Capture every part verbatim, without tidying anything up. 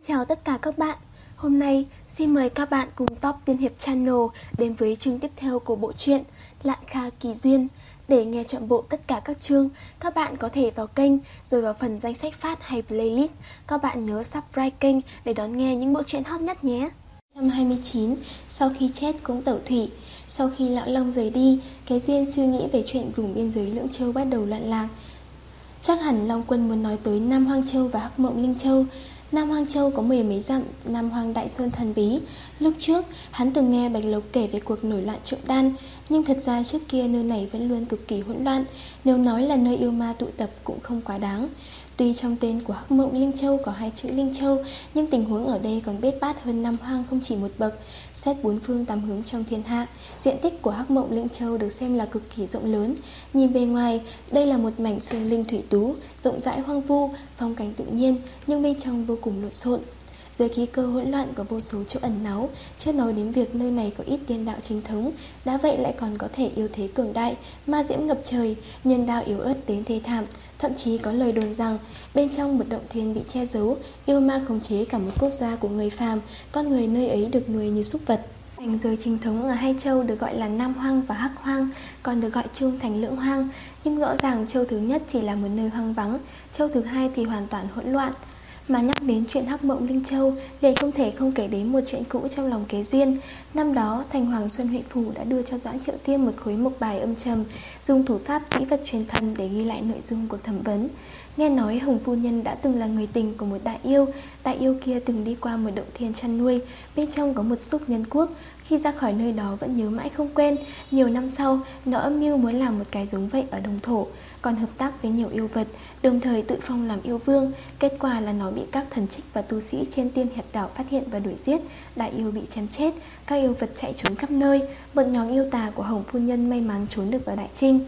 Chào tất cả các bạn. Hôm nay xin mời các bạn cùng Top Tiên Hiệp Channel đến với chương tiếp theo của bộ truyện Lạn Kha Kỳ Duyên. Để nghe trọn bộ tất cả các chương, các bạn có thể vào kênh rồi vào phần danh sách phát hay playlist. Các bạn nhớ subscribe kênh để đón nghe những bộ truyện hot nhất nhé. một trăm hai mươi chín. Sau khi chết cũng tẩu thủy. Sau khi Lão Long rời đi, Cái Duyên suy nghĩ về chuyện vùng biên giới Lưỡng Châu bắt đầu loạn lạc. Chắc hẳn Long Quân muốn nói tới Nam Hoang Châu và Hắc Mộng Linh Châu. Nam Hoang Châu có mười mấy dặm, Nam Hoang Đại Sơn thần bí. Lúc trước, hắn từng nghe Bạch Lộc kể về cuộc nổi loạn trộm đan, nhưng thật ra trước kia nơi này vẫn luôn cực kỳ hỗn loạn. Nếu nói là nơi yêu ma tụ tập cũng không quá đáng. Tuy trong tên của Hắc Mộng Linh Châu có hai chữ Linh Châu, nhưng tình huống ở đây còn bết bát hơn Nam Hoang không chỉ một bậc. Xét bốn phương tám hướng trong thiên hạ, diện tích của Hắc Mộng Linh Châu được xem là cực kỳ rộng lớn. Nhìn bề ngoài, đây là một mảnh sơn linh thủy tú, rộng rãi hoang vu, phong cảnh tự nhiên, nhưng bên trong vô cùng lộn xộn. Dưới khí cơ hỗn loạn có vô số chỗ ẩn náu. Chưa nói đến việc nơi này có ít tiên đạo chính thống, đã vậy lại còn có thể yêu thế cường đại, ma diễm ngập trời, nhân đạo yếu ớt đến thê thảm. Thậm chí có lời đồn rằng bên trong một động thiên bị che giấu, yêu ma khống chế cả một quốc gia của người phàm, con người nơi ấy được nuôi như súc vật. Thành giới chính thống ở hai châu được gọi là Nam Hoang và Hắc Hoang, còn được gọi chung thành Lưỡng Hoang. Nhưng rõ ràng châu thứ nhất chỉ là một nơi hoang vắng, châu thứ hai thì hoàn toàn hỗn loạn. Mà nhắc đến chuyện Hắc Mộng Linh Châu, liền không thể không kể đến một chuyện cũ trong lòng Kế Duyên. Năm đó, Thành Hoàng Xuân Huệ Phủ đã đưa cho Doãn Triệu Tiêm một khối mộc bài âm trầm, dùng thủ pháp dĩ vật truyền thần để ghi lại nội dung cuộc thẩm vấn. Nghe nói Hồng Phu Nhân đã từng là người tình của một đại yêu. Đại yêu kia từng đi qua một động thiên chăn nuôi, bên trong có một xúc nhân quốc. Khi ra khỏi nơi đó vẫn nhớ mãi không quên. Nhiều năm sau, nó âm mưu muốn làm một cái giống vậy ở Đồng Thổ, còn hợp tác với nhiều yêu vật, đồng thời tự phong làm yêu vương. Kết quả là nó bị các thần trích và tu sĩ trên Tiên Hiệp Đảo phát hiện và đuổi giết. Đại yêu bị chém chết, các yêu vật chạy trốn khắp nơi. Một nhóm yêu tà của Hồng Phu Nhân may mắn trốn được vào Đại Trinh.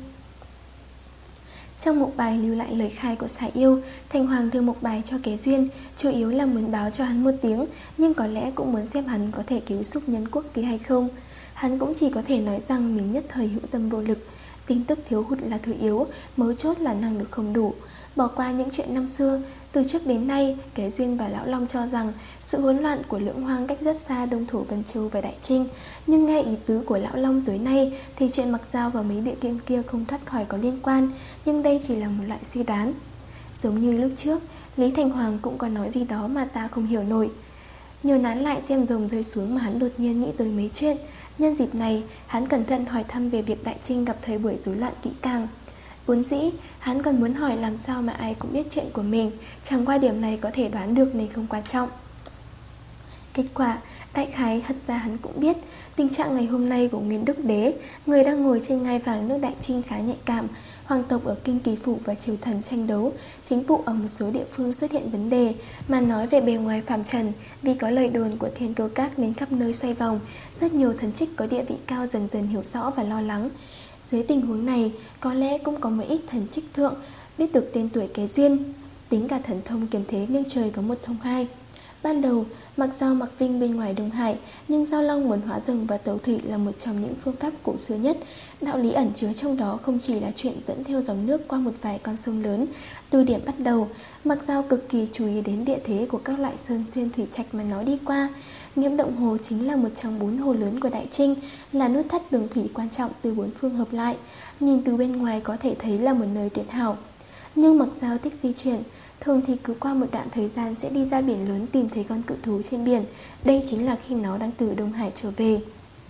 Trong mộc bài lưu lại lời khai của xà yêu. Thành Hoàng đưa mộc bài cho Kế Duyên, chủ yếu là muốn báo cho hắn một tiếng, nhưng có lẽ cũng muốn xem hắn có thể cứu xúc nhân quốc kia hay không. Hắn cũng chỉ có thể nói rằng mình nhất thời hữu tâm vô lực. Tin tức thiếu hụt là thứ yếu, mấu chốt là năng lực không đủ. Bỏ qua những chuyện năm xưa, từ trước đến nay, Kế Duyên và Lão Long cho rằng sự hỗn loạn của Lưỡng Hoang cách rất xa Đông Thổ Vân Châu và Đại Trinh. Nhưng nghe ý tứ của Lão Long tối nay thì chuyện Mặc Dao và mấy địa kim kia không thoát khỏi có liên quan, nhưng đây chỉ là một loại suy đoán. Giống như lúc trước, Lý Thành Hoàng cũng có nói gì đó mà ta không hiểu nổi. Nhờ nán lại xem rồng rơi xuống mà hắn đột nhiên nghĩ tới mấy chuyện. Nhân dịp này, hắn cẩn thận hỏi thăm về việc Đại Trinh gặp thời buổi rối loạn kỹ càng. Vốn dĩ, hắn còn muốn hỏi làm sao mà ai cũng biết chuyện của mình, chẳng qua điểm này có thể đoán được nên không quan trọng. Kết quả, đại khái thật ra hắn cũng biết tình trạng ngày hôm nay của Nguyên Đức Đế, người đang ngồi trên ngai vàng nước Đại Trinh khá nhạy cảm. Hoàng tộc ở Kinh Kỳ Phủ và triều thần tranh đấu, chính vụ ở một số địa phương xuất hiện vấn đề. Mà nói về bề ngoài phàm trần, vì có lời đồn của Thiên Cơ Các nên khắp nơi xoay vòng, rất nhiều thần trích có địa vị cao dần dần hiểu rõ và lo lắng. Dưới tình huống này, có lẽ cũng có một ít thần trích thượng biết được tên tuổi Kế Duyên. Tính cả thần thông kiềm thế nghiêng trời có một thông hai. Ban đầu, Mặc Dao mặc Vinh bên ngoài Đông Hải, nhưng Giao Long muốn hóa rồng và tẩu thủy là một trong những phương pháp cổ xưa nhất. Đạo lý ẩn chứa trong đó không chỉ là chuyện dẫn theo dòng nước qua một vài con sông lớn. Từ điểm bắt đầu, Mặc Dao cực kỳ chú ý đến địa thế của các loại sơn xuyên thủy trạch mà nó đi qua. Nghiễm Động Hồ chính là một trong bốn hồ lớn của Đại Trinh, là nút thắt đường thủy quan trọng từ bốn phương hợp lại. Nhìn từ bên ngoài có thể thấy là một nơi tuyệt hảo. Nhưng Mặc Dao thích di chuyển, thường thì cứ qua một đoạn thời gian sẽ đi ra biển lớn tìm thấy con cự thú trên biển. Đây chính là khi nó đang từ Đông Hải trở về.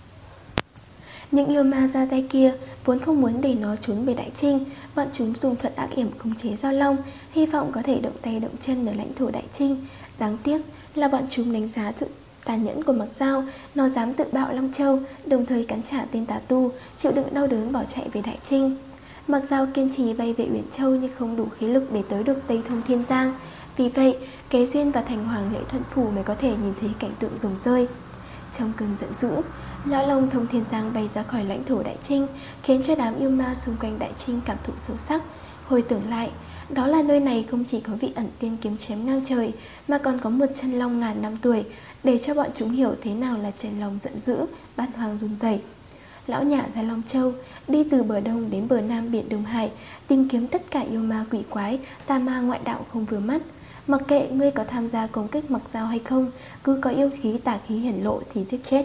Những yêu ma ra tay kia vốn không muốn để nó trốn về Đại Trinh. Bọn chúng dùng thuật ác yểm khống chế Giao Long, hy vọng có thể động tay động chân ở lãnh thổ Đại Trinh. Đáng tiếc là bọn chúng đánh giá sự tàn nhẫn của Mặc Dao. Nó dám tự bạo Long Châu, đồng thời cắn trả tên tà tu, chịu đựng đau đớn bỏ chạy về Đại Trinh. Mặc Dao kiên trì bay về Uyển Châu nhưng không đủ khí lực để tới được Tây Thông Thiên Giang. Vì vậy, Kế Duyên và Thành Hoàng Lễ Thuận Phủ mới có thể nhìn thấy cảnh tượng rồng rơi. Trong cơn giận dữ, Lão Long Thông Thiên Giang bay ra khỏi lãnh thổ Đại Trinh, khiến cho đám yêu ma xung quanh Đại Trinh cảm thụ sâu sắc. Hồi tưởng lại, đó là nơi này không chỉ có vị ẩn tiên kiếm chém ngang trời, mà còn có một chân long ngàn năm tuổi, để cho bọn chúng hiểu thế nào là trời lòng giận dữ, bát hoang run rẩy. Lão nhả ra Long Châu, đi từ bờ đông đến bờ nam biển Đông Hải, tìm kiếm tất cả yêu ma quỷ quái, tà ma ngoại đạo không vừa mắt. Mặc kệ ngươi có tham gia công kích Mặc Dao hay không, cứ có yêu khí tà khí hiển lộ thì giết chết.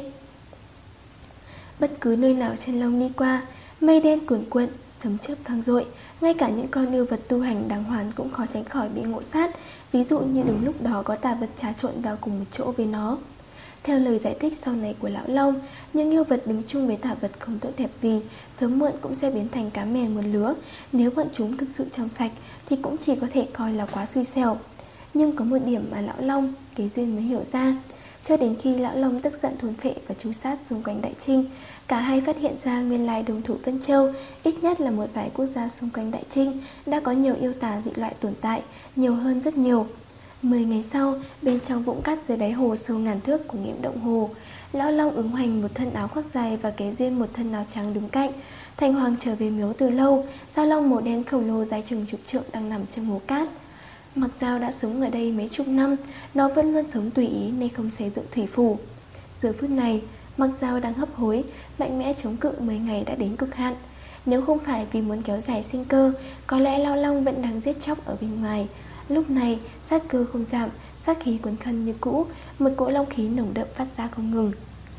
Bất cứ nơi nào Chân Long đi qua, mây đen cuồn cuộn, sấm chớp vang dội, ngay cả những con yêu vật tu hành đàng hoàng cũng khó tránh khỏi bị ngộ sát, ví dụ như đúng lúc đó có tà vật trà trộn vào cùng một chỗ với nó. Theo lời giải thích sau này của Lão Long, những yêu vật đứng chung với tà vật không tốt đẹp gì, sớm muộn cũng sẽ biến thành cá mè một lứa. Nếu bọn chúng thực sự trong sạch thì cũng chỉ có thể coi là quá xui xẻo. Nhưng có một điểm mà Lão Long, Kế Duyên mới hiểu ra. Cho đến khi Lão Long tức giận thôn phệ và tru sát xung quanh Đại Trinh, cả hai phát hiện ra nguyên lai đồng thủ Vân Châu, ít nhất là một vài quốc gia xung quanh Đại Trinh, đã có nhiều yêu tà dị loại tồn tại, nhiều hơn rất nhiều. Mười ngày sau, bên trong vũng cát dưới đáy hồ sâu ngàn thước của Nghiễm Động Hồ, Lão Long ứng hoành một thân áo khoác dài và Kế Duyên một thân áo trắng đứng cạnh. Thành Hoàng trở về miếu từ lâu, Dao Long màu đen khổng lồ dài chừng chục trượng đang nằm trong hố cát. Mặc Dao đã sống ở đây mấy chục năm, nó vẫn luôn sống tùy ý nên không xây dựng thủy phủ. Giờ phút này, Mặc Dao đang hấp hối, mạnh mẽ chống cự mười ngày đã đến cực hạn. Nếu không phải vì muốn kéo dài sinh cơ, có lẽ Lão Long vẫn đang giết chóc ở bên ngoài. Lúc này, sát cơ không giảm, sát khí cuốn khăn như cũ, một cỗ long khí nồng đậm phát ra không ngừng.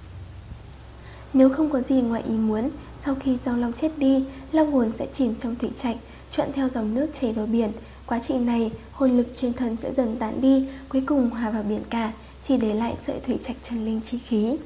Nếu không có gì ngoài ý muốn, sau khi Dao Long chết đi, long hồn sẽ chìm trong thủy trạch, chuộn theo dòng nước chảy vào biển. Quá trình này, hồn lực trên thân sẽ dần tán đi, cuối cùng hòa vào biển cả, chỉ để lại sợi thủy trạch chân linh chi khí.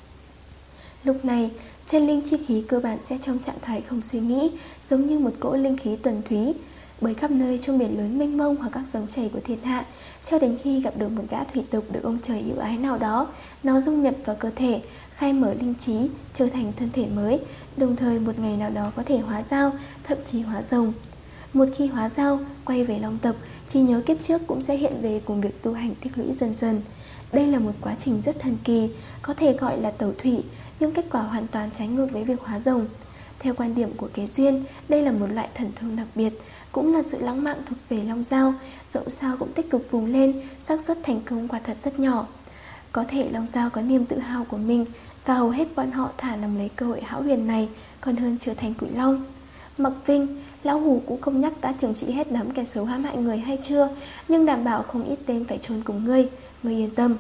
Lúc này, chân linh chi khí cơ bản sẽ trong trạng thái không suy nghĩ, giống như một cỗ linh khí tuần thúy, bởi khắp nơi trong biển lớn mênh mông hoặc các dòng chảy của thiên hạ, cho đến khi gặp được một gã thủy tộc được ông trời yêu ái nào đó, nó dung nhập vào cơ thể, khai mở linh trí, trở thành thân thể mới, đồng thời một ngày nào đó có thể hóa dao, thậm chí hóa rồng. Một khi hóa dao, quay về long tộc, trí nhớ kiếp trước cũng sẽ hiện về cùng việc tu hành tích lũy dần dần. Đây là một quá trình rất thần kỳ, có thể gọi là tẩu thủy, nhưng kết quả hoàn toàn trái ngược với việc hóa rồng. Theo quan điểm của Kế Duyên, đây là một loại thần thông đặc biệt, cũng là sự lãng mạn thuộc về long dao, dẫu sao cũng tích cực vùng lên, xác suất thành công quả thật rất nhỏ. Có thể long dao có niềm tự hào của mình, và hầu hết bọn họ thả nằm lấy cơ hội hão huyền này, còn hơn trở thành quỷ long. Mặc Vinh, Lão Hủ cũng không nhắc đã trừng trị hết đám kẻ xấu hãm hại người hay chưa, nhưng đảm bảo không ít tên phải chôn cùng ngươi, ngươi yên tâm.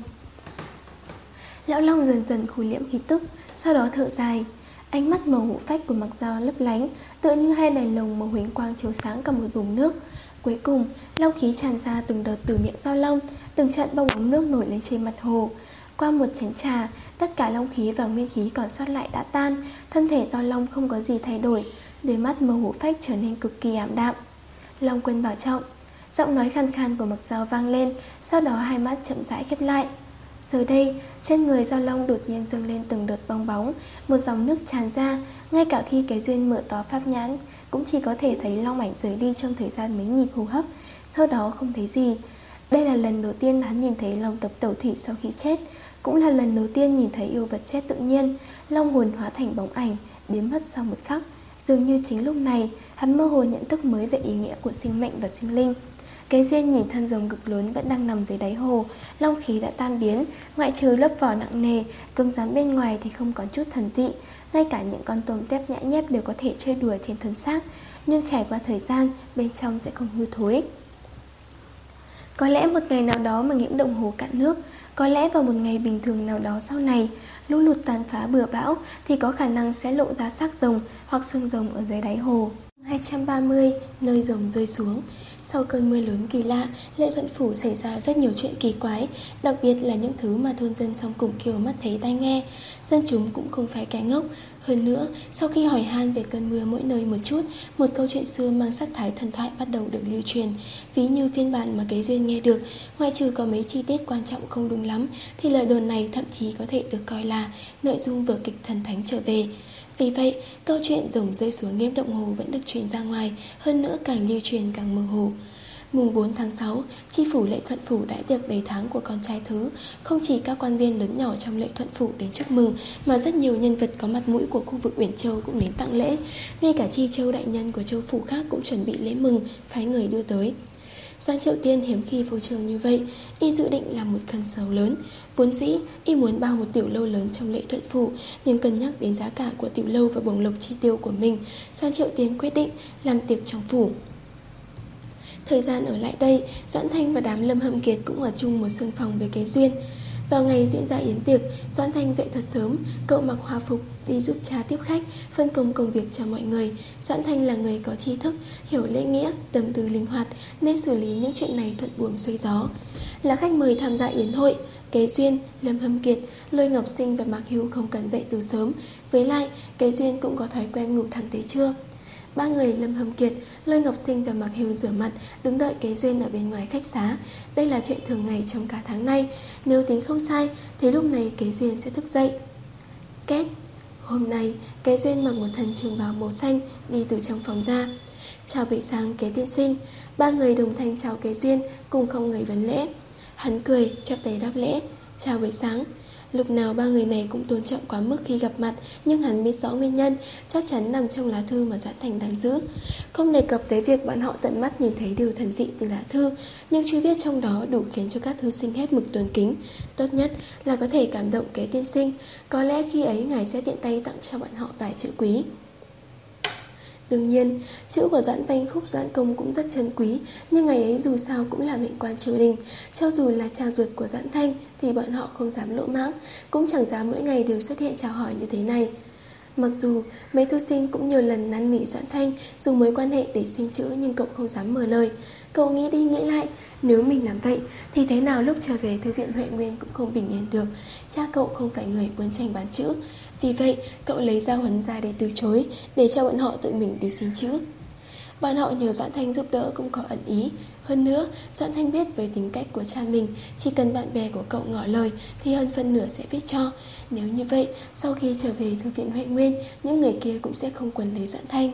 Lão Long dần dần khui liễm khí tức, sau đó thở dài. Ánh mắt màu hổ phách của Mặc Dao lấp lánh, tựa như hai đèn lồng màu huỳnh quang chiếu sáng cả một vùng nước. Cuối cùng, long khí tràn ra từng đợt từ miệng Dao Long, từng trận bong bóng nước nổi lên trên mặt hồ. Qua một chén trà, tất cả long khí và nguyên khí còn sót lại đã tan, thân thể Dao Long không có gì thay đổi, đôi mắt màu hổ phách trở nên cực kỳ ảm đạm. Long Quân bảo trọng. Giọng nói khàn khàn của Mặc Dao vang lên, sau đó hai mắt chậm rãi khép lại. Giờ đây, trên người Dao Long đột nhiên dâng lên từng đợt bong bóng, một dòng nước tràn ra, ngay cả khi Kế Duyên mở to pháp nhãn, cũng chỉ có thể thấy long ảnh rời đi trong thời gian mấy nhịp hô hấp, sau đó không thấy gì. Đây là lần đầu tiên hắn nhìn thấy long tộc tẩu thủy sau khi chết, cũng là lần đầu tiên nhìn thấy yêu vật chết tự nhiên, long hồn hóa thành bóng ảnh, biến mất sau một khắc. Dường như chính lúc này, hắn mơ hồ nhận thức mới về ý nghĩa của sinh mệnh và sinh linh. Kế Duyên nhìn thân rồng cực lớn vẫn đang nằm dưới đáy hồ, long khí đã tan biến, ngoại trừ lớp vỏ nặng nề, cứng rắn bên ngoài thì không có chút thần dị. Ngay cả những con tôm tép nhã nhép đều có thể chơi đùa trên thân xác, nhưng trải qua thời gian, bên trong sẽ không hư thối. Có lẽ một ngày nào đó mà Nghiễm Động Hồ cạn nước, có lẽ vào một ngày bình thường nào đó sau này, lũ lụt tàn phá bừa bão thì có khả năng sẽ lộ ra xác rồng hoặc xương rồng ở dưới đáy hồ. hai trăm ba mươi, nơi rồng rơi xuống. Sau cơn mưa lớn kỳ lạ, Lệ Thuận Phủ xảy ra rất nhiều chuyện kỳ quái, đặc biệt là những thứ mà thôn dân Song Củng Kiều mắt thấy tai nghe. Dân chúng cũng không phải kẻ ngốc. Hơn nữa, sau khi hỏi han về cơn mưa mỗi nơi một chút, một câu chuyện xưa mang sắc thái thần thoại bắt đầu được lưu truyền. Ví như phiên bản mà Kế Duyên nghe được, ngoại trừ có mấy chi tiết quan trọng không đúng lắm, thì lời đồn này thậm chí có thể được coi là nội dung vở kịch thần thánh trở về. Vì vậy, câu chuyện rồng rơi xuống Nghiễm Động Hồ vẫn được truyền ra ngoài, hơn nữa càng lưu truyền càng mơ hồ. Mùng bốn tháng sáu, chi phủ Lệ Thuận Phủ đãi tiệc đầy tháng của con trai thứ. Không chỉ các quan viên lớn nhỏ trong Lệ Thuận Phủ đến chúc mừng, mà rất nhiều nhân vật có mặt mũi của khu vực Uyển Châu cũng đến tặng lễ. Ngay cả Chi Châu đại nhân của châu phủ khác cũng chuẩn bị lễ mừng, phái người đưa tới. Doãn Triệu Tiên hiếm khi vô trường như vậy, y dự định làm một cân sầu lớn. Vốn dĩ, y muốn bao một tiểu lâu lớn trong Lệ Thuận Phủ, nhưng cân nhắc đến giá cả của tiểu lâu và bổng lộc chi tiêu của mình, Doãn Triệu Tiên quyết định làm tiệc trong phủ. Thời gian ở lại đây, Doãn Thanh và đám Lâm Hâm Kiệt cũng ở chung một xương phòng với Kế Duyên. Vào ngày diễn ra yến tiệc, Doãn Thanh dậy thật sớm, cậu mặc hòa phục đi giúp cha tiếp khách, phân công công việc cho mọi người. Doãn Thanh là người có tri thức, hiểu lễ nghĩa, tâm tư linh hoạt nên xử lý những chuyện này thuận buồm xuôi gió. Là khách mời tham gia yến hội, Kế Duyên, Lâm Hâm Kiệt, Lôi Ngọc Sinh và Mạc Hưu không cần dậy từ sớm. Với lại, Kế Duyên cũng có thói quen ngủ thẳng tới trưa. Ba người Lâm Hâm Kiệt, Lôi Ngọc Sinh và Mạc Hưu rửa mặt, đứng đợi Kế Duyên ở bên ngoài khách xá. Đây là chuyện thường ngày trong cả tháng nay. Nếu tính không sai, thì lúc này Kế Duyên sẽ thức dậy. Két. Hôm nay, Kế Duyên mặc một thân trường bào màu xanh, đi từ trong phòng ra. Chào buổi sáng Kế tiên sinh. Ba người đồng thanh chào Kế Duyên, cùng không người vấn lễ. Hắn cười, chắp tay đáp lễ. Chào buổi sáng. Lúc nào ba người này cũng tôn trọng quá mức khi gặp mặt, nhưng hắn biết rõ nguyên nhân, chắc chắn nằm trong lá thư mà Doãn Thành đang giữ. Không đề cập tới việc bọn họ tận mắt nhìn thấy điều thần dị từ lá thư, nhưng chữ viết trong đó đủ khiến cho các thư sinh hết mực tôn kính. Tốt nhất là có thể cảm động Kế tiên sinh, có lẽ khi ấy ngài sẽ tiện tay tặng cho bọn họ vài chữ quý. Đương nhiên, chữ của Doãn Vanh Khúc Doãn Công cũng rất chân quý, nhưng ngày ấy dù sao cũng là mệnh quan triều đình. Cho dù là cha ruột của Doãn Thanh thì bọn họ không dám lỗ mãng, cũng chẳng dám mỗi ngày đều xuất hiện chào hỏi như thế này. Mặc dù mấy thư sinh cũng nhiều lần năn nỉ Doãn Thanh dùng mối quan hệ để xin chữ, nhưng cậu không dám mở lời. Cậu nghĩ đi nghĩ lại, nếu mình làm vậy thì thế nào lúc trở về thư viện Huệ Nguyên cũng không bình yên được. Cha cậu không phải người buôn tranh bán chữ. Vì vậy, cậu lấy dao huấn ra để từ chối, để cho bọn họ tự mình đi xin chữ. Bọn họ nhờ Doãn Thanh giúp đỡ cũng có ẩn ý. Hơn nữa, Doãn Thanh biết với tính cách của cha mình, chỉ cần bạn bè của cậu ngỏ lời thì hơn phân nửa sẽ viết cho. Nếu như vậy, sau khi trở về thư viện Huệ Nguyên, những người kia cũng sẽ không quấn lấy Doãn Thanh.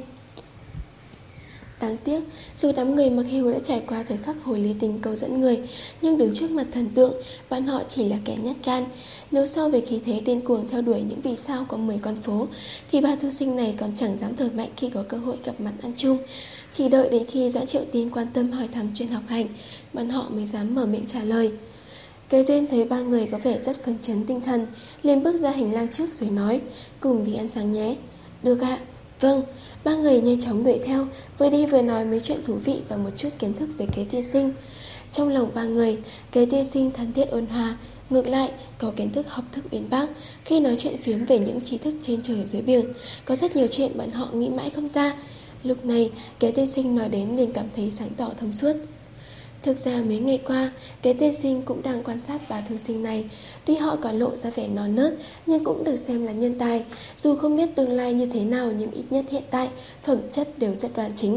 Đáng tiếc, dù đám người Mặc Hưu đã trải qua thời khắc hồi lý tình cầu dẫn người, nhưng đứng trước mặt thần tượng, bọn họ chỉ là kẻ nhát gan. Nếu so về khí thế điên cuồng theo đuổi những vì sao có mười con phố, thì ba thư sinh này còn chẳng dám thở mạnh khi có cơ hội gặp mặt ăn chung. Chỉ đợi đến khi Doãn Triệu Tín quan tâm hỏi thăm chuyện học hành, bọn họ mới dám mở miệng trả lời. Kế Duyên thấy ba người có vẻ rất phấn chấn tinh thần, liền bước ra hành lang trước rồi nói, cùng đi ăn sáng nhé. Được ạ. Vâng. Ba người nhanh chóng đuổi theo, vừa đi vừa nói mấy chuyện thú vị và một chút kiến thức về Kế tiên sinh. Trong lòng ba người, Kế tiên sinh thân thiết ôn hòa, ngược lại có kiến thức học thức uyên bác. Khi nói chuyện phiếm về những trí thức trên trời dưới biển, có rất nhiều chuyện bọn họ nghĩ mãi không ra. Lúc này, Kế tiên sinh nói đến liền cảm thấy sáng tỏ thông suốt. Thực ra mấy ngày qua, Kế tiên sinh cũng đang quan sát ba thư sinh này. Tuy họ có lộ ra vẻ non nớt, nhưng cũng được xem là nhân tài. Dù không biết tương lai như thế nào, nhưng ít nhất hiện tại, phẩm chất đều rất đoan chính.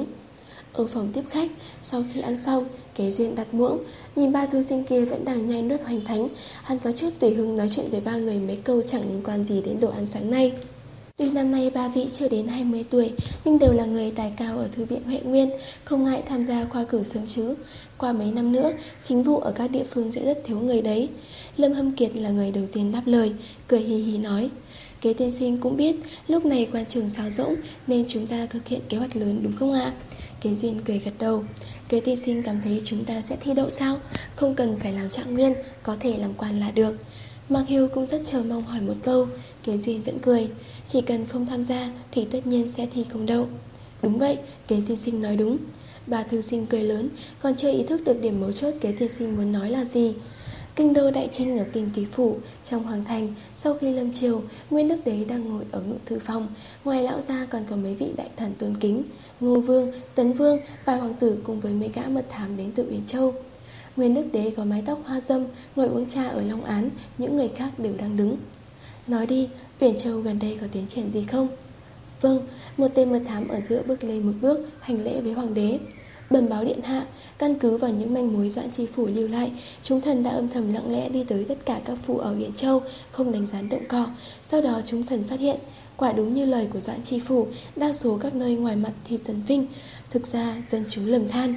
Ở phòng tiếp khách, sau khi ăn xong, Kế Duyên đặt muỗng, nhìn ba thư sinh kia vẫn đang nhai nuốt hoành thánh. Hắn có chút tùy hứng nói chuyện với ba người mấy câu chẳng liên quan gì đến đồ ăn sáng nay. Tuy năm nay ba vị chưa đến hai mươi tuổi, nhưng đều là người tài cao ở thư viện Huệ Nguyên, không ngại tham gia khoa cử sớm chứ. Qua mấy năm nữa, chính vụ ở các địa phương sẽ rất thiếu người đấy. Lâm Hâm Kiệt là người đầu tiên đáp lời, cười hì hì nói. Kế tiên sinh cũng biết, lúc này quan trường sáo rỗng nên chúng ta thực hiện kế hoạch lớn đúng không ạ? Kế Duyên cười gật đầu. Kế tiên sinh cảm thấy chúng ta sẽ thi đậu sao? Không cần phải làm trạng nguyên, có thể làm quan là được. Mạc Hưu cũng rất chờ mong hỏi một câu. Kế Duyên vẫn cười. Chỉ cần không tham gia thì tất nhiên sẽ thi không đậu. Đúng vậy, Kế tiên sinh nói đúng. Bà thư sinh cười lớn, còn chưa ý thức được điểm mấu chốt Kế tiên sinh muốn nói là gì. Kinh đô đại trinh ở Kinh Kỳ Phủ, trong hoàng thành, sau khi lâm triều, Nguyên Đức Đế đang ngồi ở ngự thư phòng. Ngoài lão gia còn có mấy vị đại thần tôn kính, Ngô Vương, Tấn Vương, vài hoàng tử cùng với mấy gã mật thám đến từ Uyển Châu. Nguyên Đức Đế có mái tóc hoa dâm, ngồi uống trà ở Long Án, những người khác đều đang đứng. Nói đi, Uyển Châu gần đây có tiến triển gì không? Vâng, một tên mật thám ở giữa bước lên một bước, hành lễ với hoàng đế. Bẩm báo điện hạ, căn cứ vào những manh mối Doãn Chi Phủ lưu lại, chúng thần đã âm thầm lặng lẽ đi tới tất cả các phủ ở Uyển Châu, không đánh rắn động cỏ. Sau đó chúng thần phát hiện, quả đúng như lời của Doãn Chi Phủ, đa số các nơi ngoài mặt thì dân vinh, thực ra dân chúng lầm than.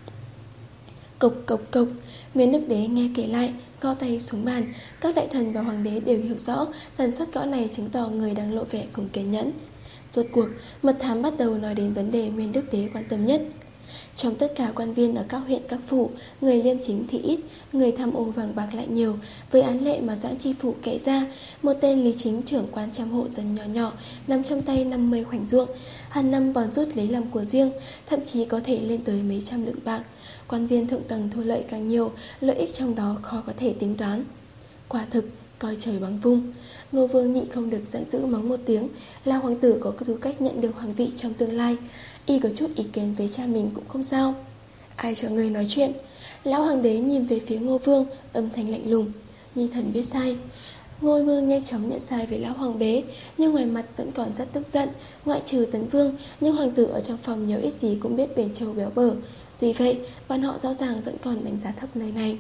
Cộc cộc cộc, Nguyên Đức Đế nghe kể lại, gõ tay xuống bàn. Các đại thần và hoàng đế đều hiểu rõ, tần suất gõ này chứng tỏ người đang lộ vẻ không kiên nhẫn. Rốt cuộc, mật thám bắt đầu nói đến vấn đề Nguyên Đức Đế quan tâm nhất. Trong tất cả quan viên ở các huyện các phủ, người liêm chính thì ít, người tham ô vàng bạc lại nhiều. Với án lệ mà Doãn Chi Phủ kể ra, một tên lý chính trưởng quan trăm hộ dân nhỏ nhỏ nằm trong tay năm mươi khoảnh ruộng, hàng năm bòn rút lấy làm của riêng, thậm chí có thể lên tới mấy trăm lượng bạc. Quan viên thượng tầng thu lợi càng nhiều, lợi ích trong đó khó có thể tính toán. Quả thực, coi trời bằng vung. Ngô Vương nhị không được giận dữ mắng một tiếng. Lão hoàng tử có tư cách nhận được hoàng vị trong tương lai, y có chút ý kiến với cha mình cũng không sao. Ai cho người nói chuyện? Lão hoàng đế nhìn về phía Ngô Vương, âm thanh lạnh lùng. Nhi thần biết sai. Ngô Vương nhanh chóng nhận sai với lão hoàng đế, nhưng ngoài mặt vẫn còn rất tức giận. Ngoại trừ Tấn Vương, nhưng hoàng tử ở trong phòng nhiều ít gì cũng biết Uyển Châu béo bở. Tuy vậy, bọn họ rõ ràng vẫn còn đánh giá thấp nơi này.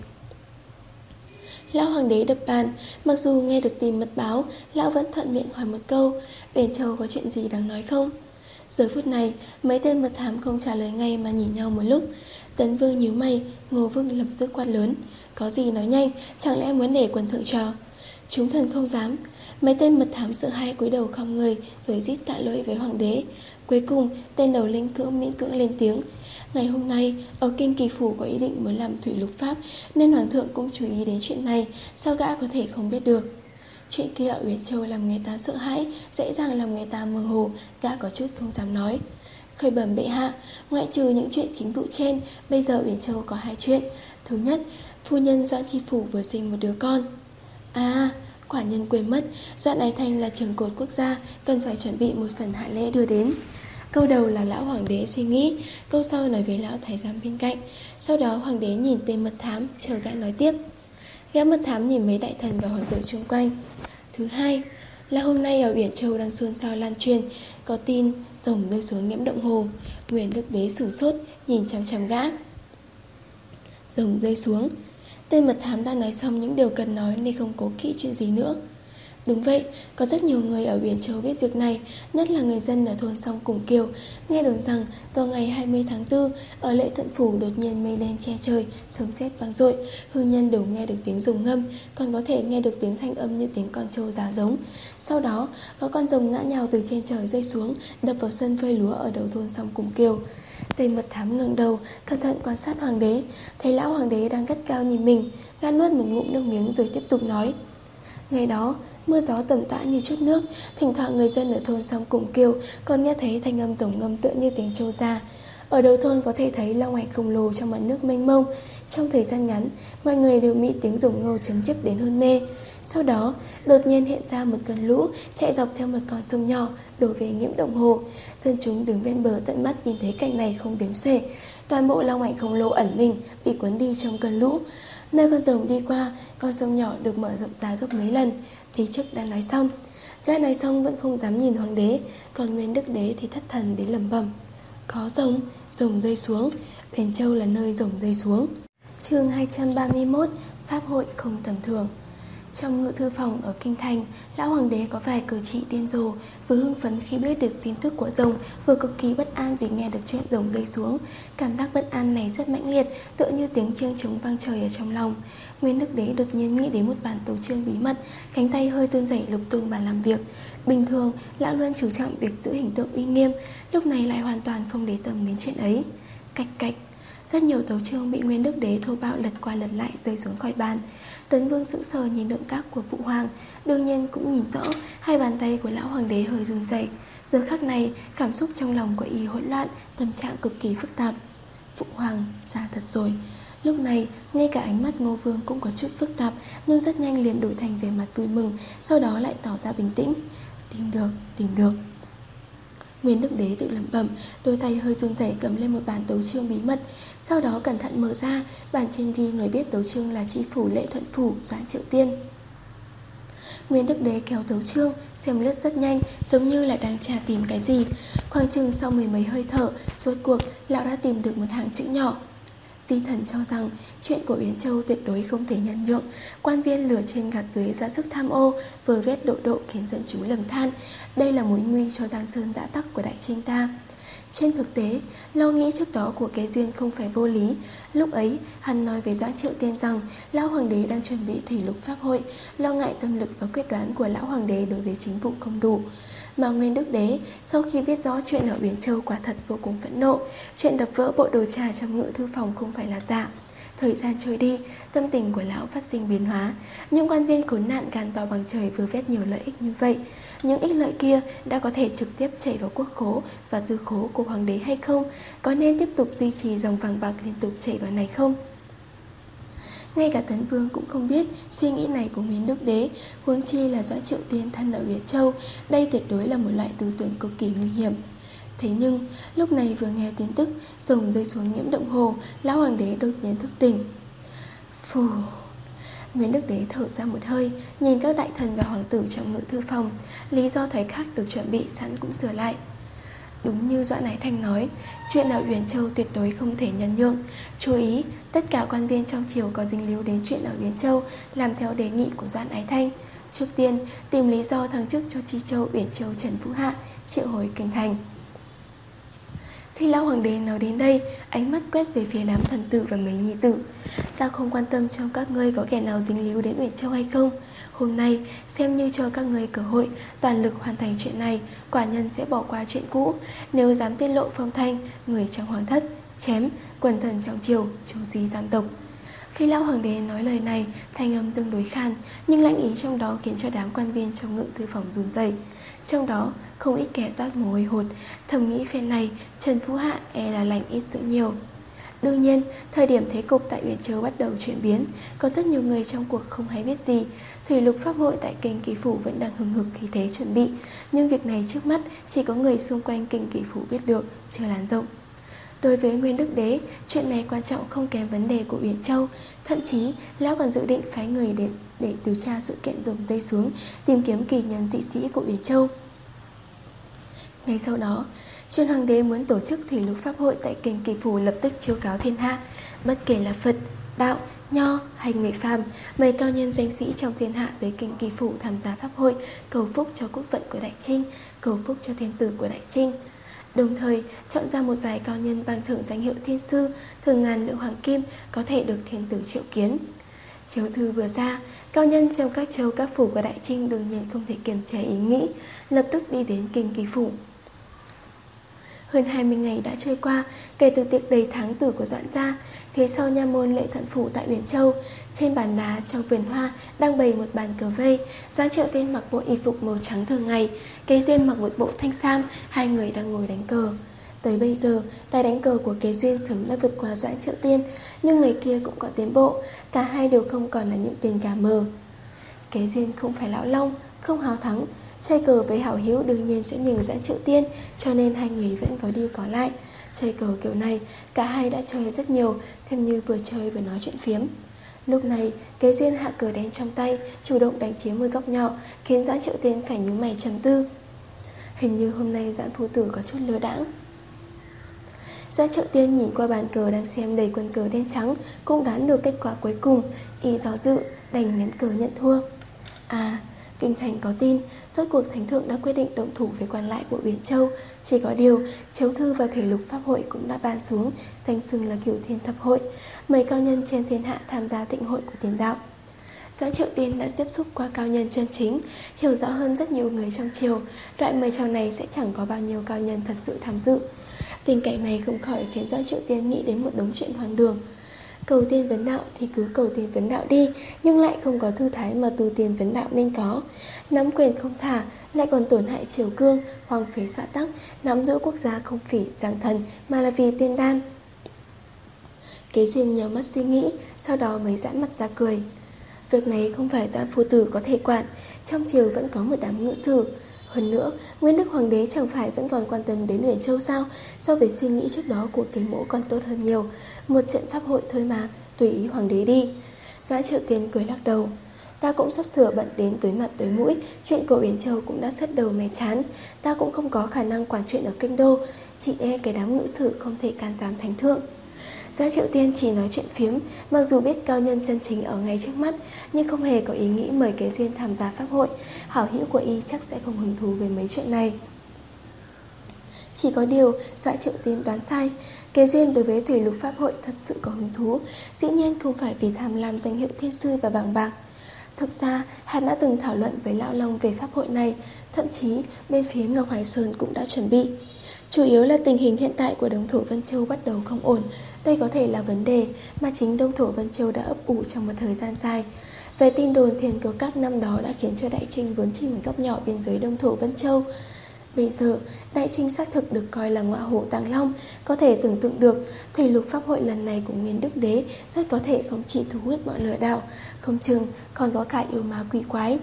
Lão hoàng đế đập bàn, mặc dù nghe được tin mật báo, lão vẫn thuận miệng hỏi một câu, Uyển Châu có chuyện gì đáng nói không? Giờ phút này, mấy tên mật thám không trả lời ngay mà nhìn nhau một lúc. Tấn Vương nhíu mày, Ngô Vương lập tức quát lớn, có gì nói nhanh, chẳng lẽ muốn để quần thượng chờ? Chúng thần không dám. Mấy tên mật thám sợ hãi cúi đầu khom người, rồi rít tạ lỗi với hoàng đế. Cuối cùng, tên đầu linh cưỡng miễn cưỡng lên tiếng. Ngày hôm nay, ở Kinh Kỳ Phủ có ý định muốn làm thủy lục pháp, nên hoàng thượng cũng chú ý đến chuyện này. Sao gã có thể không biết được? Chuyện kia ở Uyển Châu làm người ta sợ hãi, dễ dàng làm người ta mơ hồ, gã có chút không dám nói. Khởi bẩm bệ hạ, ngoại trừ những chuyện chính vụ trên, bây giờ Uyển Châu có hai chuyện. Thứ nhất, phu nhân Doãn Chi Phủ vừa sinh một đứa con. À, quả nhân quên mất, Doãn Ái Thanh là trường cột quốc gia, cần phải chuẩn bị một phần hạ lễ đưa đến. Câu đầu là lão hoàng đế suy nghĩ, câu sau nói với lão thái giám bên cạnh. Sau đó hoàng đế nhìn tên mật thám, chờ gã nói tiếp. Gã mật thám nhìn mấy đại thần và hoàng tử xung quanh. Thứ hai là hôm nay ở Uyển Châu đang xôn xao lan truyền, có tin rồng rơi xuống Nghiễm Động Hồ. Nguyên Đức Đế sửng sốt, nhìn chằm chằm gã. Rồng rơi xuống. Tên mật thám đã nói xong những điều cần nói nên không cố kỵ chuyện gì nữa. Đúng vậy, có rất nhiều người ở Uyển Châu biết việc này, nhất là người dân ở thôn Song Cùng Kiều. Nghe đồn rằng vào ngày hai mươi tháng tư, ở Lệ Thuận Phủ đột nhiên mây đen che trời, sấm sét vang dội, hương nhân đều nghe được tiếng rồng ngâm, còn có thể nghe được tiếng thanh âm như tiếng con trâu già giống. Sau đó, có con rồng ngã nhào từ trên trời rơi xuống, đập vào sân phơi lúa ở đầu thôn Song Cùng Kiều. Tên mật thám ngẩng đầu, cẩn thận quan sát hoàng đế, thấy lão hoàng đế đang gắt cao nhìn mình, gã nuốt một ngụm nước miếng rồi tiếp tục nói. Ngày đó, mưa gió tầm tã như chút nước, thỉnh thoảng người dân ở thôn Song Cùng Kiều còn nghe thấy thanh âm tổng ngâm tựa như tiếng trâu già. Ở đầu thôn có thể thấy long ảnh khổng lồ trong mặt nước mênh mông. Trong thời gian ngắn, mọi người đều bị tiếng rồng ngâu chấn chiếp đến hôn mê. Sau đó, đột nhiên hiện ra một cơn lũ chạy dọc theo một con sông nhỏ đổ về Nghiễm Động Hồ. Dân chúng đứng ven bờ tận mắt nhìn thấy cảnh này không đếm xuể. Toàn bộ long ảnh khổng lồ ẩn mình bị cuốn đi trong cơn lũ. Nơi con rồng đi qua, con sông nhỏ được mở rộng ra gấp mấy lần. Tí chức đã nói xong. Gã nói xong vẫn không dám nhìn hoàng đế, còn Nguyên Đức Đế thì thất thần đến lẩm bẩm. Có rồng, rồng rơi xuống. Uyển Châu là nơi rồng rơi xuống. Chương hai trăm ba mươi mốt. Pháp hội không tầm thường. Trong ngự thư phòng ở Kinh Thành, lão hoàng đế có vài cử chỉ điên rồ, vừa hưng phấn khi biết được tin tức của rồng, vừa cực kỳ bất an vì nghe được chuyện rồng rơi xuống. Cảm giác bất an này rất mãnh liệt, tựa như tiếng chiêng trống vang trời ở trong lòng. Nguyên Đức Đế đột nhiên nghĩ đến một bản tấu chương bí mật, cánh tay hơi run rẩy lục tung bàn làm việc. Bình thường, lão luôn chú trọng việc giữ hình tượng uy nghiêm, lúc này lại hoàn toàn không để tâm đến chuyện ấy. Cạch cạch, rất nhiều tấu chương bị Nguyên Đức Đế thô bạo lật qua lật lại rơi xuống khỏi bàn. Tấn Vương sững sờ nhìn động tác của Phụ Hoàng, đương nhiên cũng nhìn rõ hai bàn tay của lão hoàng đế hơi run rẩy. Giờ khắc này, cảm xúc trong lòng của y hỗn loạn, tâm trạng cực kỳ phức tạp. Phụ Hoàng, ra thật rồi. Lúc này, ngay cả ánh mắt Ngô Vương cũng có chút phức tạp, nhưng rất nhanh liền đổi thành vẻ mặt vui mừng, sau đó lại tỏ ra bình tĩnh. Tìm được, tìm được. Nguyên Đức Đế tự lẩm bẩm, đôi tay hơi run rẩy cầm lên một bản tấu chương bí mật, sau đó cẩn thận mở ra, bản trên ghi người biết tấu chương là Chi Phủ Lệ Thuận Phủ Doãn Triệu Tiên. Nguyên Đức Đế kéo tấu chương, xem lướt rất nhanh, giống như là đang tra tìm cái gì. Khoảng chừng sau mười mấy hơi thở, rốt cuộc lão đã tìm được một hàng chữ nhỏ. Vi thần cho rằng chuyện của Uyển Châu tuyệt đối không thể nhân nhượng. Quan viên lửa trên gạt dưới ra sức tham ô, vơ vét độ độ khiến dân chúng lầm than. Đây là mối nguy cho giang sơn dã tắc của đại trinh ta. Trên thực tế, lo nghĩ trước đó của Kế Duyên không phải vô lý. Lúc ấy, hắn nói với Doãn Triệu Tiên rằng lão hoàng đế đang chuẩn bị thủy lục pháp hội, lo ngại tâm lực và quyết đoán của lão hoàng đế đối với chính vụ không đủ. Mà Nguyên Đức Đế sau khi biết rõ chuyện ở Uyển Châu quả thật vô cùng phẫn nộ. Chuyện đập vỡ bộ đồ trà trong ngự thư phòng không phải là giả. Thời gian trôi đi, tâm tình của lão phát sinh biến hóa. Những quan viên khốn nạn gan to bằng trời vừa vét nhiều lợi ích như vậy, những ích lợi kia đã có thể trực tiếp chảy vào quốc khố và tư khố của hoàng đế hay không, có nên tiếp tục duy trì dòng vàng bạc liên tục chảy vào này không? Ngay cả Tấn Vương cũng không biết suy nghĩ này của Nguyên Đức Đế, huống chi là Doãn Triệu Tiên thân ở Việt Châu. Đây tuyệt đối là một loại tư tưởng cực kỳ nguy hiểm. Thế nhưng lúc này vừa nghe tin tức rồng rơi xuống Nhiễm Động Hồ, lão hoàng đế đột nhiên thức tỉnh. Phù. Nguyên Đức Đế thở ra một hơi, nhìn các đại thần và hoàng tử trong ngự thư phòng. Lý do thoái khác được chuẩn bị sẵn cũng sửa lại. Đúng như Doãn Ái Thanh nói, chuyện ở Uyển Châu tuyệt đối không thể nhân nhượng. Chú ý, tất cả quan viên trong triều có dính líu đến chuyện ở Uyển Châu làm theo đề nghị của Doãn Ái Thanh. Trước tiên, tìm lý do thăng chức cho Chi Châu, Uyển Châu, Trần Vũ Hạ, triệu hồi kinh thành. Khi lão hoàng đế nói đến đây, ánh mắt quét về phía đám thần tử và mấy nhi tử. Ta không quan tâm trong các ngươi có kẻ nào dính líu đến Uyển Châu hay không. Hôm nay, xem như cho các ngươi cơ hội toàn lực hoàn thành chuyện này, quả nhân sẽ bỏ qua chuyện cũ. Nếu dám tiết lộ phong thanh, người trong hoàng thất, chém, quần thần trong triều, chu di tam tộc. Khi lão hoàng đế nói lời này, thanh âm tương đối khan, nhưng lãnh ý trong đó khiến cho đám quan viên trong ngự thư phòng run rẩy. Trong đó, không ít kẻ toát mồ hôi hột, thầm nghĩ phen này, Trần Phú Hạ e là lành ít dữ nhiều. Đương nhiên, thời điểm thế cục tại Uyển Châu bắt đầu chuyển biến, có rất nhiều người trong cuộc không hay biết gì. Thủy lục pháp hội tại kinh Kỳ Phủ vẫn đang hừng hực khí thế chuẩn bị, nhưng việc này trước mắt chỉ có người xung quanh kinh Kỳ Phủ biết được, chưa lan rộng. Đối với Nguyên Đức Đế, chuyện này quan trọng không kém vấn đề của Uyển Châu. Thậm chí, lão còn dự định phái người để, để điều tra sự kiện rồng rơi xuống, tìm kiếm kỳ nhân dị sĩ của Uyển Châu. Ngay sau đó, Chuyên hoàng đế muốn tổ chức thủy lục pháp hội tại kinh Kỳ Phủ lập tức chiêu cáo thiên hạ. Bất kể là Phật, Đạo, Nho hay người phàm, mấy cao nhân danh sĩ trong thiên hạ tới kinh Kỳ Phủ tham gia pháp hội, cầu phúc cho quốc vận của Đại Trinh, cầu phúc cho thiên tử của Đại Trinh. Đồng thời chọn ra một vài cao nhân ban thưởng danh hiệu thiên sư, thường ngàn lượng hoàng kim, có thể được thiên tử triệu kiến. Chiếu thư vừa ra, cao nhân trong các châu các phủ của Đại Trinh đương nhiên không thể kiềm chế ý nghĩ, lập tức đi đến kinh Kỳ Phủ. Hơn hai mươi ngày đã trôi qua kể từ tiệc đầy tháng tử của Doãn gia. Phía sau nha môn Lệ Thuận Phủ tại Uyển Châu, trên bàn đá trong vườn hoa đang bày một bàn cờ vây. Doãn Triệu Tiên mặc bộ y phục màu trắng thường ngày, Kế Duyên mặc một bộ thanh sam, hai người đang ngồi đánh cờ. Tới bây giờ, tài đánh cờ của Kế Duyên sớm đã vượt qua Doãn Triệu Tiên, nhưng người kia cũng có tiến bộ, cả hai đều không còn là những tên gà mờ. Kế Duyên không phải lão long, không hào thắng, chơi cờ với hảo hữu đương nhiên sẽ nhường Doãn Triệu Tiên, cho nên hai người vẫn có đi có lại. Chơi cờ kiểu này, cả hai đã chơi rất nhiều, xem như vừa chơi vừa nói chuyện phiếm. Lúc này, Kế Duyên hạ cờ đen trong tay, chủ động đánh chiếm một góc nhỏ, khiến Doãn Triệu Tiên phải nhíu mày trầm tư. Hình như hôm nay Doãn phu tử có chút lơ đãng. Doãn Triệu Tiên nhìn qua bàn cờ đang xem đầy quân cờ đen trắng, cũng đoán được kết quả cuối cùng, y do dự, đành ném cờ nhận thua. À, kinh thành có tin, rốt cuộc thánh thượng đã quyết định động thủ với quan lại của Uyển Châu. Chỉ có điều, chiếu thư và thủy lục pháp hội cũng đã ban xuống, danh xưng là Cửu Thiên Thập Hội. Mấy cao nhân trên thiên hạ tham gia thịnh hội của tiền đạo. Doãn Triệu Tiên đã tiếp xúc qua cao nhân chân chính, hiểu rõ hơn rất nhiều người trong triều. Loại mời chào này sẽ chẳng có bao nhiêu cao nhân thật sự tham dự. Tình cảnh này không khỏi khiến Doãn Triệu Tiên nghĩ đến một đống chuyện hoang đường. Cầu tiên vấn đạo thì cứ cầu tiên vấn đạo đi, nhưng lại không có thư thái mà tu tiên vấn đạo nên có. Nắm quyền không thả, lại còn tổn hại triều cương, hoang phế xã tắc, nắm giữ quốc gia không phỉ giang thần mà là vì tiên đan. Kế Duyên nhíu mắt suy nghĩ, sau đó mới giãn mặt ra cười. Việc này không phải Doãn phu tử có thể quản, trong triều vẫn có một đám ngự sử. Hơn nữa, Nguyên Đức Hoàng đế chẳng phải vẫn còn quan tâm đến Uyển Châu sao? So với suy nghĩ trước đó của Kế Mỗ còn tốt hơn nhiều. Một trận pháp hội thôi mà, tùy ý Hoàng đế đi. Doãn Triệu Tiên cười lắc đầu. Ta cũng sắp sửa bận đến tối mặt tối mũi, chuyện của Uyển Châu cũng đã sứt đầu mẻ chán. Ta cũng không có khả năng quản chuyện ở kinh đô, chỉ e cái đám ngự sử không thể can giám thánh thượng. Doãn Triệu Tiên chỉ nói chuyện phiếm, mặc dù biết cao nhân chân chính ở ngay trước mắt, nhưng không hề có ý nghĩ mời Kế Duyên tham gia pháp hội. Hảo hữu của y chắc sẽ không hứng thú với mấy chuyện này. Chỉ có điều, Doãn Triệu Tiên đoán sai. Kế Duyên đối với thủy lục pháp hội thật sự có hứng thú, dĩ nhiên không phải vì tham lam danh hiệu thiên sư và vàng bạc. Thực ra, hắn đã từng thảo luận với Lão Long về pháp hội này, thậm chí bên phía Ngọc Hải Sơn cũng đã chuẩn bị. Chủ yếu là tình hình hiện tại của Đông Thổ Vân Châu bắt đầu không ổn. Đây có thể là vấn đề mà chính Đông Thổ Vân Châu đã ấp ủ trong một thời gian dài. Về tin đồn Thiền Kiều Các năm đó đã khiến cho Đại Trinh vốn chỉ một góc nhỏ biên giới Đông Thổ Vân Châu. Bây giờ, Đại Trinh xác thực được coi là ngọa hổ tàng long, có thể tưởng tượng được thủy lục pháp hội lần này của Nguyên Đức Đế rất có thể không chỉ thu hút mọi lừa đảo, không chừng còn có cả yêu ma quỷ quái.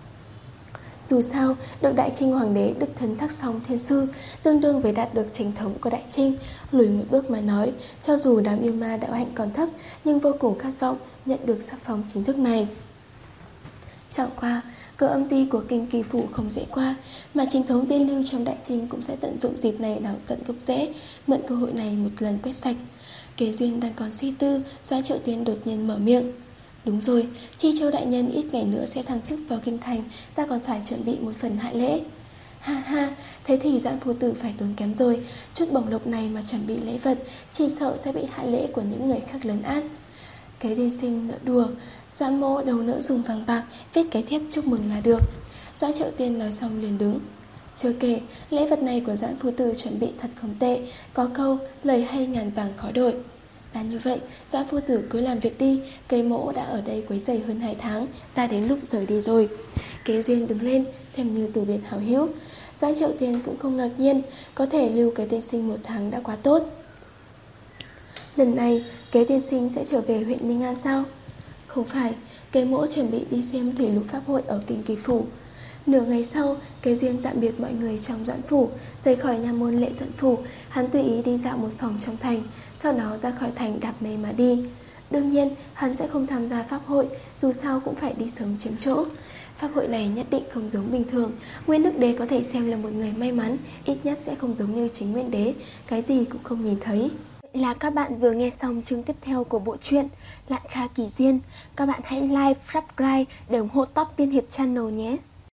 Dù sao, được Đại Trinh Hoàng đế đích thân thác song thiên sư, tương đương với đạt được chính thống của Đại Trinh. Lùi một bước mà nói, cho dù đám yêu ma đạo hạnh còn thấp, nhưng vô cùng khát vọng nhận được sắc phong chính thức này. Chẳng qua, cửa âm ti của Kinh Kỳ Phủ không dễ qua, mà chính thống tiên lưu trong Đại Trinh cũng sẽ tận dụng dịp này đào tận gốc rễ, mượn cơ hội này một lần quét sạch. Kế Duyên đang còn suy tư, Doãn Triệu Tiên đột nhiên mở miệng. Đúng rồi, Chi Châu đại nhân ít ngày nữa sẽ thăng chức vào kinh thành, ta còn phải chuẩn bị một phần hạ lễ. Ha ha, thế thì Doãn phu tử phải tốn kém rồi, chút bổng lộc này mà chuẩn bị lễ vật, chỉ sợ sẽ bị hạ lễ của những người khác lấn át. Kế tiên sinh nỡ đùa, Doãn mỗ đầu nỡ dùng vàng bạc, viết cái thiếp chúc mừng là được. Doãn Triệu Tiên nói xong liền đứng. Chưa kể, lễ vật này của Doãn phu tử chuẩn bị thật không tệ, có câu lời hay ngàn vàng khó đổi. Đã như vậy, Doãn phu tử cứ làm việc đi, cây mỗ đã ở đây quấy rầy hơn hai tháng, ta đến lúc rời đi rồi. Kế Duyên đứng lên, xem như từ biệt hảo hữu. Doãn Triệu Tiên cũng không ngạc nhiên, có thể lưu Kế tiên sinh một tháng đã quá tốt. Lần này, Kế tiên sinh sẽ trở về huyện Ninh An sao? Không phải, Kế mỗ chuẩn bị đi xem thủy lục pháp hội ở Kinh Kỳ Phủ. Nửa ngày sau, Kế Duyên tạm biệt mọi người trong Doãn phủ, rời khỏi nha môn Lệ Thuận phủ. Hắn tùy ý đi dạo một phòng trong thành, sau đó ra khỏi thành đạp mây mà đi. Đương nhiên, hắn sẽ không tham gia pháp hội, dù sao cũng phải đi sớm chiếm chỗ. Pháp hội này nhất định không giống bình thường. Nguyên Đức Đế có thể xem là một người may mắn, ít nhất sẽ không giống như chính Nguyên Đế, cái gì cũng không nhìn thấy. Vậy là các bạn vừa nghe xong chương tiếp theo của bộ truyện Lạn Kha Kỳ Duyên. Các bạn hãy like, subscribe để ủng hộ Top Tiên Hiệp Channel nhé.